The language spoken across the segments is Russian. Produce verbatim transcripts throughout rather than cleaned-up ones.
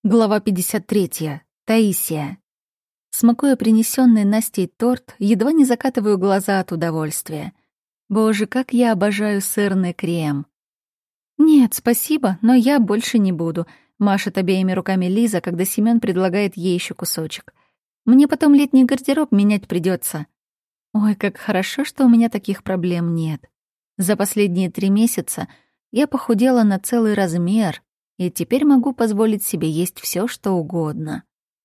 Глава пятьдесят третья. Таисия. Смакуя принесенный Настей торт, едва не закатываю глаза от удовольствия. Боже, как я обожаю сырный крем. «Нет, спасибо, но я больше не буду», — машет обеими руками Лиза, когда Семён предлагает ей еще кусочек. «Мне потом летний гардероб менять придется. Ой, как хорошо, что у меня таких проблем нет. За последние три месяца я похудела на целый размер, и теперь могу позволить себе есть все, что угодно.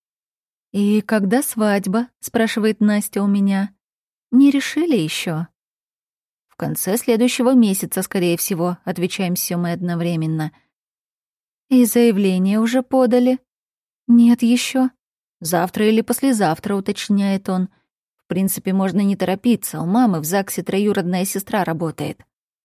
«И когда свадьба?» — спрашивает Настя у меня. «Не решили еще? «В конце следующего месяца, скорее всего», — отвечаем все мы одновременно. «И заявление уже подали?» «Нет еще. «Завтра или послезавтра», — уточняет он. «В принципе, можно не торопиться, у мамы в ЗАГСе троюродная сестра работает».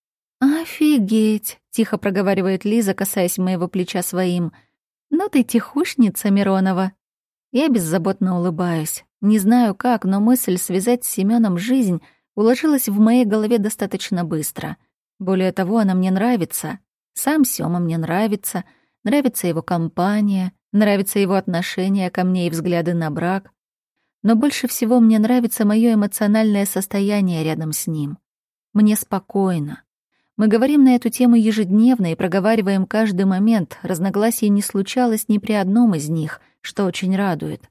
«Офигеть!» — тихо проговаривает Лиза, касаясь моего плеча своим. «Ну ты тихушница, Миронова». Я беззаботно улыбаюсь. Не знаю как, но мысль связать с Семёном жизнь уложилась в моей голове достаточно быстро. Более того, она мне нравится. Сам Сёма мне нравится. Нравится его компания, нравится его отношение ко мне и взгляды на брак. Но больше всего мне нравится моё эмоциональное состояние рядом с ним. Мне спокойно. Мы говорим на эту тему ежедневно и проговариваем каждый момент. Разногласий не случалось ни при одном из них, что очень радует.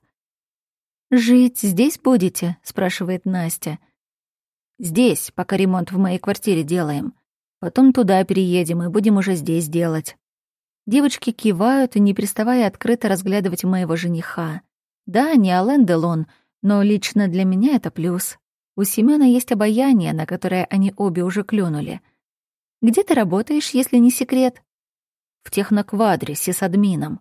«Жить здесь будете?» — спрашивает Настя. «Здесь, пока ремонт в моей квартире делаем. Потом туда переедем и будем уже здесь делать». Девочки кивают, не переставая открыто разглядывать моего жениха. Да, не Ален Делон, но лично для меня это плюс. У Семёна есть обаяние, на которое они обе уже клюнули. «Где ты работаешь, если не секрет?» «В техноквадре, сисадмином».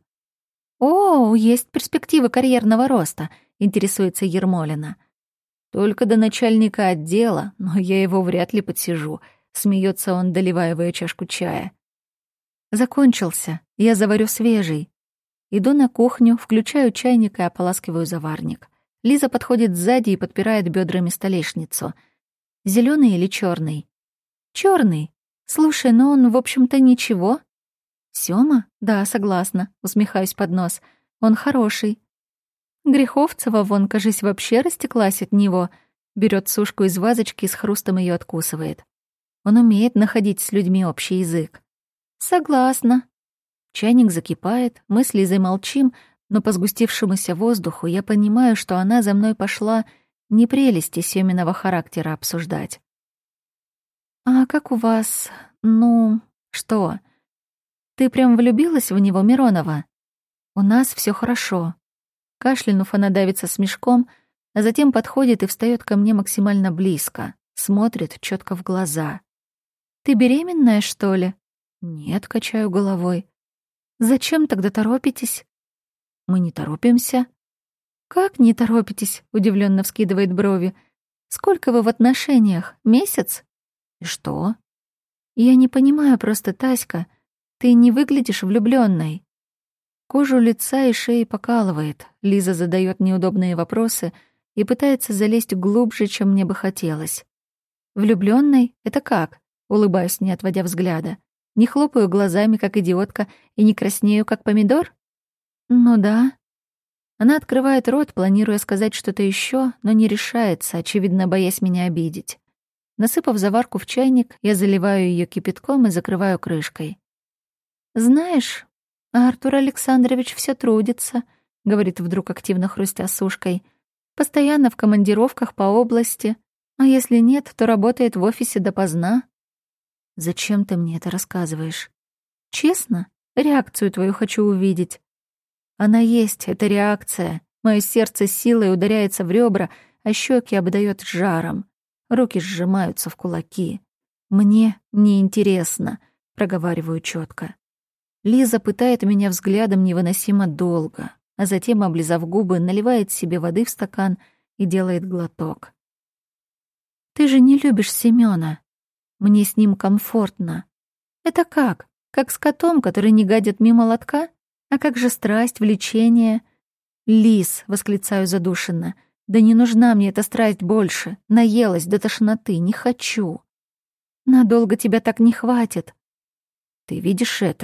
«О, есть перспективы карьерного роста», — интересуется Ермолина. «Только до начальника отдела, но я его вряд ли подсижу», — смеется он, доливая в её чашку чая. «Закончился. Я заварю свежий». Иду на кухню, включаю чайник и ополаскиваю заварник. Лиза подходит сзади и подпирает бедрами столешницу. «Зелёный или чёрный?» «Чёрный. Слушай, ну он, в общем-то, ничего». «Сёма? Да, согласна», — усмехаюсь под нос. «Он хороший». Греховцева вон, кажись, вообще растеклась от него. Берёт сушку из вазочки и с хрустом её откусывает. Он умеет находить с людьми общий язык. «Согласна». Чайник закипает, мы с Лизой молчим, но по сгустившемуся воздуху я понимаю, что она за мной пошла не прелести Сёминого характера обсуждать. «А как у вас... ну... что? Ты прям влюбилась в него, Миронова?» «У нас всё хорошо». Кашлянув, она давится смешком, а затем подходит и встаёт ко мне максимально близко, смотрит чётко в глаза. «Ты беременная, что ли?» «Нет», — качаю головой. «Зачем тогда торопитесь?» «Мы не торопимся». «Как не торопитесь?» — удивлённо вскидывает брови. «Сколько вы в отношениях? Месяц?» «И что?» «Я не понимаю просто, Таська. Ты не выглядишь влюблённой». Кожу лица и шеи покалывает. Лиза задаёт неудобные вопросы и пытается залезть глубже, чем мне бы хотелось. «Влюблённой? Это как?» — улыбаюсь, не отводя взгляда. «Не хлопаю глазами, как идиотка, и не краснею, как помидор?» «Ну да». Она открывает рот, планируя сказать что-то ещё, но не решается, очевидно, боясь меня обидеть. Насыпав заварку в чайник, я заливаю её кипятком и закрываю крышкой. «Знаешь, Артур Александрович всё трудится», — говорит вдруг, активно хрустя сушкой. «Постоянно в командировках по области, а если нет, то работает в офисе допоздна». «Зачем ты мне это рассказываешь?» «Честно, реакцию твою хочу увидеть». «Она есть, это реакция. Моё сердце силой ударяется в ребра, а щеки обдаёт жаром. Руки сжимаются в кулаки. Мне неинтересно», — проговариваю чётко. Лиза пытает меня взглядом невыносимо долго, а затем, облизав губы, наливает себе воды в стакан и делает глоток. «Ты же не любишь Семёна. Мне с ним комфортно». «Это как? Как с котом, который не гадит мимо лотка? А как же страсть, влечение?» «Лиз», — восклицаю задушенно, — «да не нужна мне эта страсть больше. Наелась до тошноты, не хочу». «Надолго тебя так не хватит». «Ты видишь это?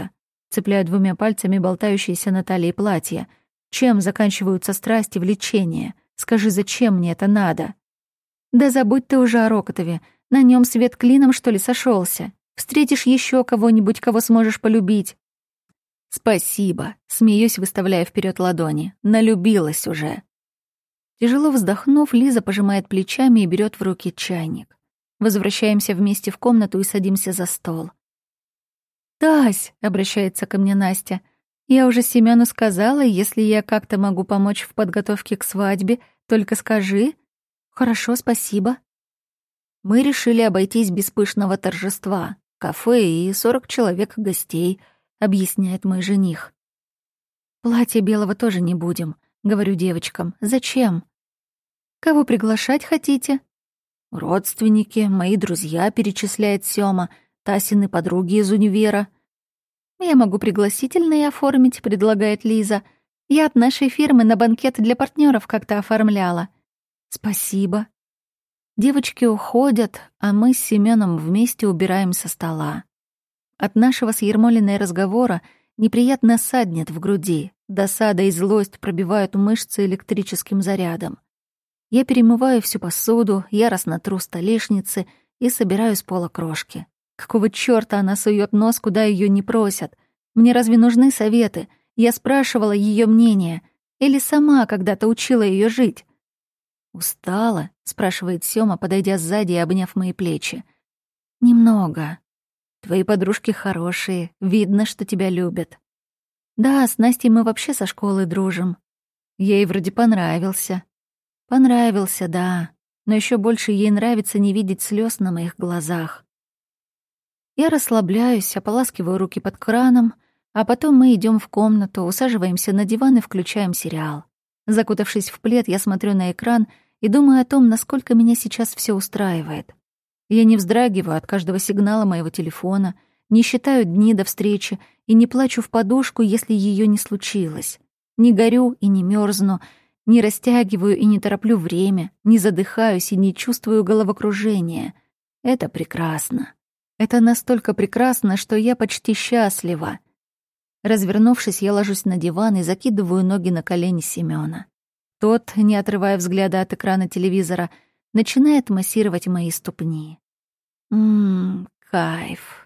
цепляю двумя пальцами болтающееся на талии платье. Чем заканчиваются страсти, влечения? Скажи, зачем мне это надо? Да забудь ты уже о Рокотове. На нем свет клином, что ли, сошелся. Встретишь еще кого-нибудь, кого сможешь полюбить. Спасибо, смеюсь, выставляя вперед ладони. Налюбилась уже. Тяжело вздохнув, Лиза пожимает плечами и берет в руки чайник. Возвращаемся вместе в комнату и садимся за стол. «Тась», — обращается ко мне Настя, — «я уже Семёну сказала, если я как-то могу помочь в подготовке к свадьбе, только скажи». «Хорошо, спасибо». Мы решили обойтись без пышного торжества. Кафе и сорок человек гостей, объясняет мой жених. «Платья белого тоже не будем», — говорю девочкам. «Зачем?» «Кого приглашать хотите?» «Родственники, мои друзья», — перечисляет Сёма, «Тасины подруги из универа». «Я могу пригласительные оформить», — предлагает Лиза. «Я от нашей фирмы на банкет для партнеров как-то оформляла». «Спасибо». Девочки уходят, а мы с Семёном вместе убираем со стола. От нашего с Ермолиной разговора неприятно саднет в груди. Досада и злость пробивают мышцы электрическим зарядом. Я перемываю всю посуду, яростно тру столешницы и собираю с пола крошки. Какого чёрта она сует нос, куда её не просят? Мне разве нужны советы? Я спрашивала её мнение. Или сама когда-то учила её жить? «Устала?» — спрашивает Сёма, подойдя сзади и обняв мои плечи. «Немного. Твои подружки хорошие, видно, что тебя любят». «Да, с Настей мы вообще со школы дружим. Ей вроде понравился». «Понравился, да, но ещё больше ей нравится не видеть слёз на моих глазах». Я расслабляюсь, ополаскиваю руки под краном, а потом мы идём в комнату, усаживаемся на диван и включаем сериал. Закутавшись в плед, я смотрю на экран и думаю о том, насколько меня сейчас всё устраивает. Я не вздрагиваю от каждого сигнала моего телефона, не считаю дни до встречи и не плачу в подушку, если её не случилось. Не горю и не мёрзну, не растягиваю и не тороплю время, не задыхаюсь и не чувствую головокружения. Это прекрасно. Это настолько прекрасно, что я почти счастлива. Развернувшись, я ложусь на диван и закидываю ноги на колени Семёна. Тот, не отрывая взгляда от экрана телевизора, начинает массировать мои ступни. Ммм, кайф.